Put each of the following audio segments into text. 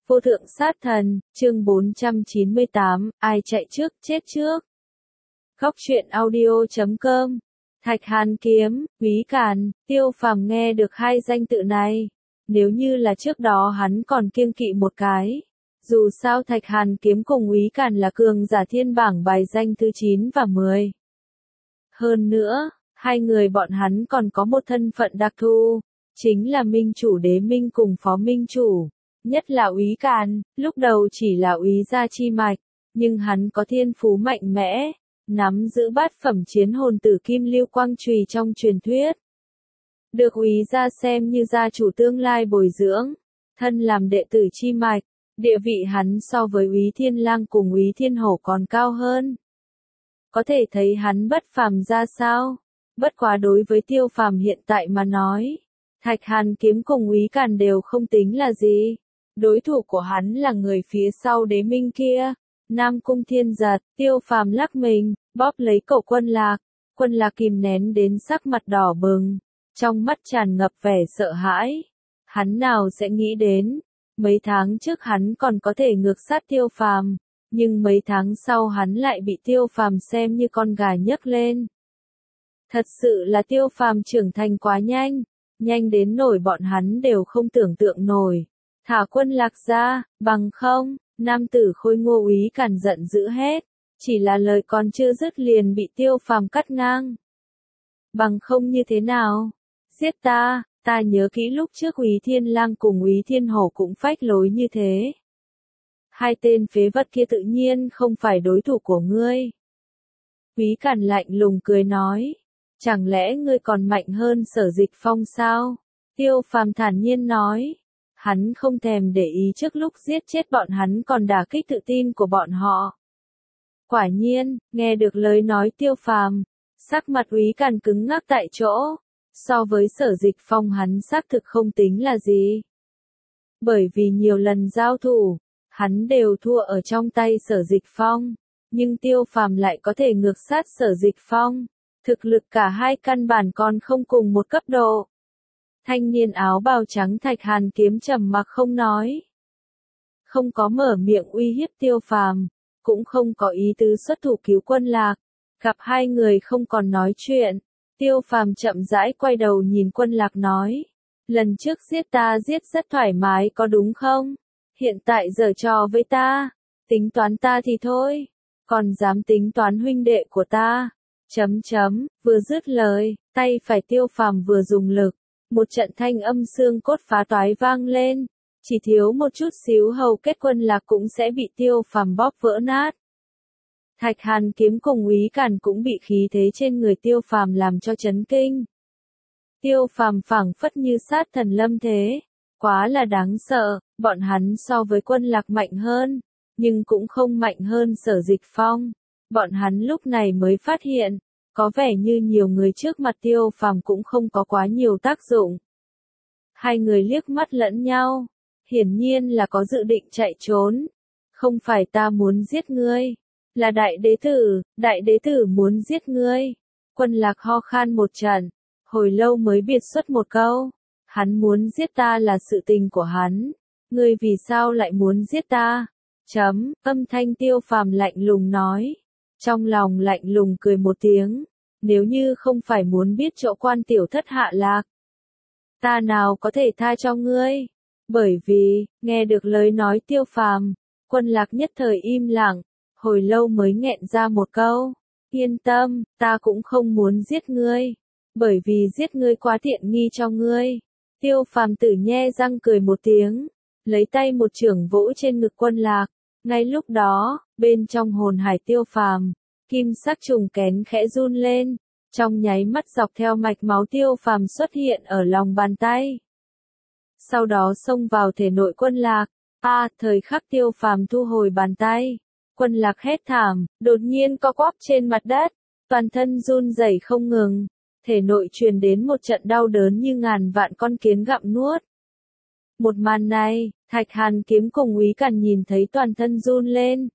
Vô thượng sát thần, chương 498, ai chạy trước, chết trước. Góc truyện audio.com. Thạch Hàn Kiếm, Úy Càn, Tiêu Phàm nghe được hai danh tự này. Nếu như là trước đó hắn còn kiêng kỵ một cái. Dù sao Thạch Hàn Kiếm cùng Úy Càn là cường giả thiên bảng bài danh thứ 9 và 10. Hơn nữa, hai người bọn hắn còn có một thân phận đặc thù, chính là minh chủ Đế Minh cùng phó minh chủ. Nhất là Úy Càn, lúc đầu chỉ là úy gia chi mạch, nhưng hắn có thiên phú mạnh mẽ, nắm giữ bát phẩm chiến hồn tử kim lưu quang chùy trong truyền thuyết. Được úy gia xem như gia chủ tương lai bồi dưỡng, thân làm đệ tử chi mạch, địa vị hắn so với Úy Thiên Lang cùng Úy Thiên Hổ còn cao hơn. Có thể thấy hắn bất phàm ra sao, bất quá đối với Tiêu Phàm hiện tại mà nói, Thạch Hàn Kiếm cùng Úy Càn đều không tính là gì. Đối thủ của hắn là người phía sau Đế Minh kia, Nam Cung Thiên Giật. Tiêu Phàm lắc mình, bóp lấy cổ Quân Lạc kìm nén đến sắc mặt đỏ bừng, trong mắt tràn ngập vẻ sợ hãi. Hắn nào sẽ nghĩ đến, mấy tháng trước hắn còn có thể ngược sát Tiêu Phàm, nhưng mấy tháng sau hắn lại bị Tiêu Phàm xem như con gà nhấc lên. Thật sự là Tiêu Phàm trưởng thành quá nhanh đến nổi bọn hắn đều không tưởng tượng nổi. Thả Quân Lạc ra, bằng không, nam tử khôi ngô Úy Càn giận dữ hết, chỉ là lời còn chưa dứt liền bị Tiêu Phàm cắt ngang. Bằng không như thế nào? Giết ta nhớ kỹ lúc trước Úy Thiên Lang cùng Úy Thiên Hổ cũng phách lối như thế. Hai tên phế vật kia tự nhiên không phải đối thủ của ngươi. Úy Càn lạnh lùng cười nói, chẳng lẽ ngươi còn mạnh hơn Sở Dịch Phong sao? Tiêu Phàm thản nhiên nói. Hắn không thèm để ý trước lúc giết chết bọn hắn còn đả kích tự tin của bọn họ. Quả nhiên, nghe được lời nói Tiêu Phàm, sắc mặt Úy Càn cứng ngắc tại chỗ. So với Sở Dịch Phong hắn xác thực không tính là gì. Bởi vì nhiều lần giao thủ, hắn đều thua ở trong tay Sở Dịch Phong, nhưng Tiêu Phàm lại có thể ngược sát Sở Dịch Phong. Thực lực cả hai căn bản còn không cùng một cấp độ. Thanh niên áo bào trắng Thạch Hàn Kiếm trầm mặc không nói. Không có mở miệng uy hiếp Tiêu Phàm, cũng không có ý tứ xuất thủ cứu Quân Lạc. Gặp hai người không còn nói chuyện, Tiêu Phàm chậm rãi quay đầu nhìn Quân Lạc nói. Lần trước giết ta giết rất thoải mái có đúng không? Hiện tại giở trò với ta, tính toán ta thì thôi, còn dám tính toán huynh đệ của ta. Vừa dứt lời, tay phải Tiêu Phàm vừa dùng lực. Một trận thanh âm xương cốt phá toái vang lên, chỉ thiếu một chút xíu hầu kết Quân Lạc cũng sẽ bị Tiêu Phàm bóp vỡ nát. Thạch Hàn Kiếm cùng Úy Càn cũng bị khí thế trên người Tiêu Phàm làm cho chấn kinh. Tiêu Phàm phảng phất như sát thần lâm thế, quá là đáng sợ, bọn hắn so với Quân Lạc mạnh hơn, nhưng cũng không mạnh hơn Sở Dịch Phong. Bọn hắn lúc này mới phát hiện, có vẻ như nhiều người trước mặt Tiêu Phàm cũng không có quá nhiều tác dụng. Hai người liếc mắt lẫn nhau, hiển nhiên là có dự định chạy trốn. Không phải ta muốn giết ngươi, là đại đế tử muốn giết ngươi. Quân Lạc ho khan một trận, hồi lâu mới biệt xuất một câu. Hắn muốn giết ta là sự tình của hắn, ngươi vì sao lại muốn giết ta? Âm thanh Tiêu Phàm lạnh lùng nói. Trong lòng lạnh lùng cười một tiếng, nếu như không phải muốn biết chỗ quan tiểu thất hạ lạc, ta nào có thể tha cho ngươi. Bởi vì, nghe được lời nói Tiêu Phàm, Quân Lạc nhất thời im lặng, hồi lâu mới nghẹn ra một câu, yên tâm, ta cũng không muốn giết ngươi, bởi vì giết ngươi quá tiện nghi cho ngươi. Tiêu Phàm tử nhe răng cười một tiếng, lấy tay một chưởng vỗ trên ngực Quân Lạc. Ngay lúc đó, bên trong hồn hải Tiêu Phàm, kim sắc trùng kén khẽ run lên, trong nháy mắt dọc theo mạch máu Tiêu Phàm xuất hiện ở lòng bàn tay. Sau đó xông vào thể nội Quân Lạc. Thời khắc Tiêu Phàm thu hồi bàn tay, Quân Lạc hét thảm, đột nhiên co quắp trên mặt đất, toàn thân run rẩy không ngừng, thể nội truyền đến một trận đau đớn như ngàn vạn con kiến gặm nuốt. Một màn này, Thạch Hàn Kiếm cùng Úy Càn nhìn thấy toàn thân run lên.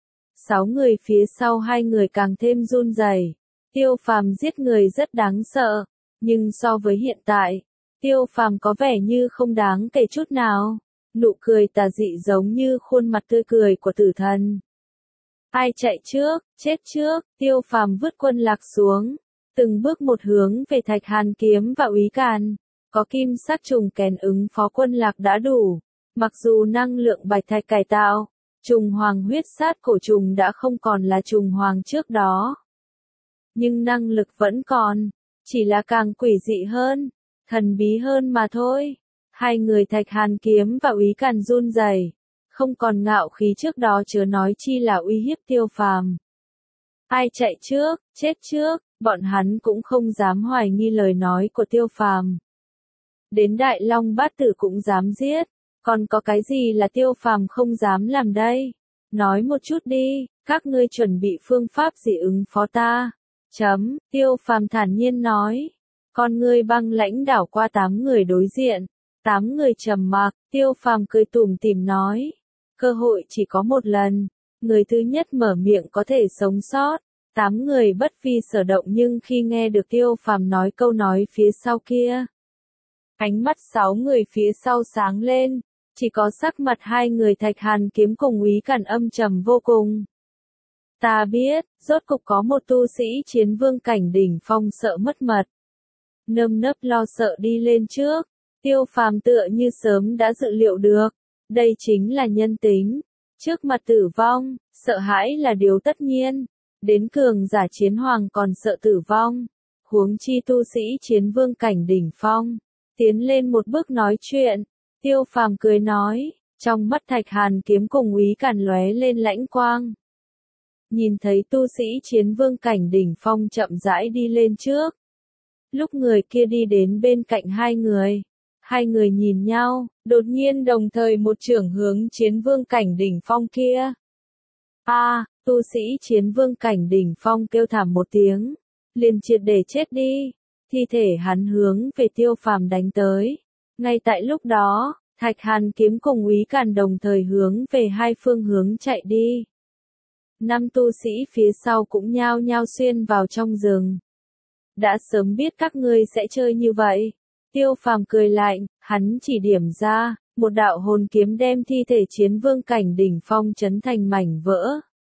6 người phía sau hai người càng thêm run rẩy. Tiêu Phàm giết người rất đáng sợ, nhưng so với hiện tại, Tiêu Phàm có vẻ như không đáng kể chút nào. nụ cười tà dị giống như khuôn mặt tươi cười của tử thần. Ai chạy trước, chết trước, Tiêu Phàm vứt Quân Lạc xuống, từng bước một hướng về Thạch Hàn Kiếm và Úy Càn. Có kim sắc trùng kèn ứng phó Quân Lạc đã đủ, mặc dù năng lượng bạch thạch cải tạo, trùng hoàng huyết sát cổ trùng đã không còn là trùng hoàng trước đó. Nhưng năng lực vẫn còn, chỉ là càng quỷ dị hơn, thần bí hơn mà thôi. Hai người Thạch Hàn Kiếm và Úy Càn run rẩy, không còn ngạo khí trước đó chớ nói chi là uy hiếp Tiêu Phàm. Ai chạy trước, chết trước, bọn hắn cũng không dám hoài nghi lời nói của Tiêu Phàm. Đến Đại Long Bát Tử cũng dám giết, còn có cái gì là Tiêu Phàm không dám làm đây? Nói một chút đi, các ngươi chuẩn bị phương pháp gì ứng phó ta? Tiêu Phàm thản nhiên nói. Con ngươi băng lãnh đảo qua 8 người đối diện. 8 người trầm mặc, Tiêu Phàm cười tủm tỉm nói. Cơ hội chỉ có một lần, người thứ nhất mở miệng có thể sống sót. 8 người bất vi sở động nhưng khi nghe được Tiêu Phàm nói câu nói phía sau kia, ánh mắt 6 người phía sau sáng lên, chỉ có sắc mặt hai người Thạch Hàn Kiếm cùng Úy Càn âm trầm vô cùng. Ta biết, rốt cục có một tu sĩ chiến vương cảnh đỉnh phong sợ mất mật, nơm nớp lo sợ đi lên trước. Tiêu Phàm tựa như sớm đã dự liệu được, đây chính là nhân tính. Trước mặt tử vong, sợ hãi là điều tất nhiên. Đến cường giả chiến hoàng còn sợ tử vong, huống chi tu sĩ chiến vương cảnh đỉnh phong. Tiến lên một bước nói chuyện, Tiêu Phàm cười nói, trong mắt Thạch Hàn Kiếm cùng Úy Càn lóe lên lãnh quang. Nhìn thấy tu sĩ chiến vương cảnh đỉnh phong chậm rãi đi lên trước. Lúc người kia đi đến bên cạnh hai người nhìn nhau, đột nhiên đồng thời một chưởng hướng chiến vương cảnh đỉnh phong kia. Tu sĩ chiến vương cảnh đỉnh phong kêu thảm một tiếng, liền triệt để chết đi, thi thể hắn hướng về Tiêu Phàm đánh tới. Ngay tại lúc đó, Thạch Hàn Kiếm cùng Úy Càn đồng thời hướng về hai phương hướng chạy đi. 5 tu sĩ phía sau cũng nhao nhao xuyên vào trong rừng. Đã sớm biết các ngươi sẽ chơi như vậy. Tiêu Phàm cười lạnh, hắn chỉ điểm ra, một đạo hồn kiếm đem thi thể chiến vương cảnh đỉnh phong chấn thành mảnh vỡ.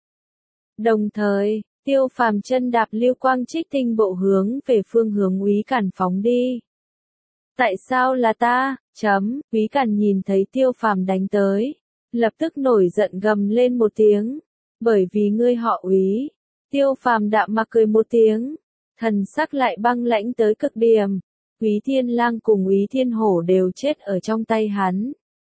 Đồng thời, Tiêu Phàm chân đạp lưu quang trích tinh bộ hướng về phương hướng Úy Càn phóng đi. Tại sao là ta? Úy Càn nhìn thấy Tiêu Phàm đánh tới, lập tức nổi giận gầm lên một tiếng. Bởi vì ngươi họ Úy. Tiêu Phàm đạm mà cười một tiếng, thần sắc lại băng lãnh tới cực điểm. Úy Thiên Lang cùng Úy Thiên Hổ đều chết ở trong tay hắn.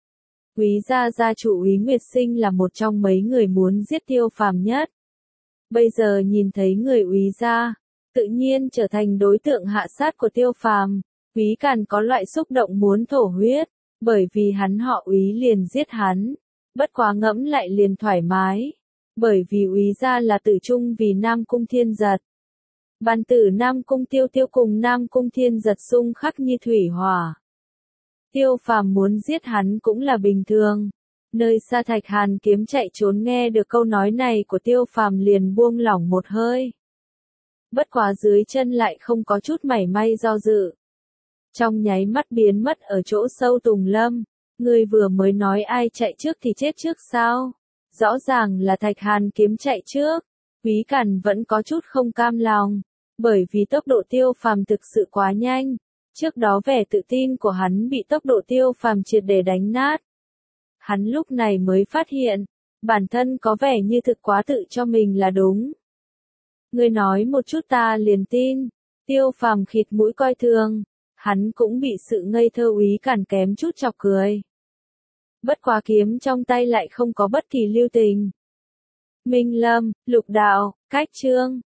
Úy gia gia chủ Úy Nguyệt Sinh là một trong mấy người muốn giết Tiêu Phàm nhất. Bây giờ nhìn thấy người Úy gia, tự nhiên trở thành đối tượng hạ sát của Tiêu Phàm. Úy Càn có loại xúc động muốn thổ huyết, bởi vì hắn họ Úy liền giết hắn. Bất quá ngẫm lại liền thoải mái, bởi vì Úy gia là tử trung vì Nam Cung Thiên Giật. Bàn tử Nam Cung Tiêu Tiêu cùng Nam Cung Thiên Giật xung khắc như thủy hỏa. Tiêu Phàm muốn giết hắn cũng là bình thường. Nơi xa Thạch Hàn Kiếm chạy trốn nghe được câu nói này của Tiêu Phàm liền buông lỏng một hơi. Bất quá dưới chân lại không có chút mảy may do dự. Trong nháy mắt biến mất ở chỗ sâu tùng lâm. Người vừa mới nói ai chạy trước thì chết trước sao? Rõ ràng là Thạch Hàn Kiếm chạy trước. Úy Càn vẫn có chút không cam lòng, bởi vì tốc độ Tiêu Phàm thực sự quá nhanh. Trước đó vẻ tự tin của hắn bị tốc độ Tiêu Phàm triệt để đánh nát. Hắn lúc này mới phát hiện, bản thân có vẻ như thực quá tự cho mình là đúng. Ngươi nói một chút ta liền tin. Tiêu Phàm khịt mũi coi thường, hắn cũng bị sự ngây thơ Úy Càn kém chút chọc cười. Bất quá kiếm trong tay lại không có bất kỳ lưu tình. Minh Lâm, Lục Đạo, Cách Chương.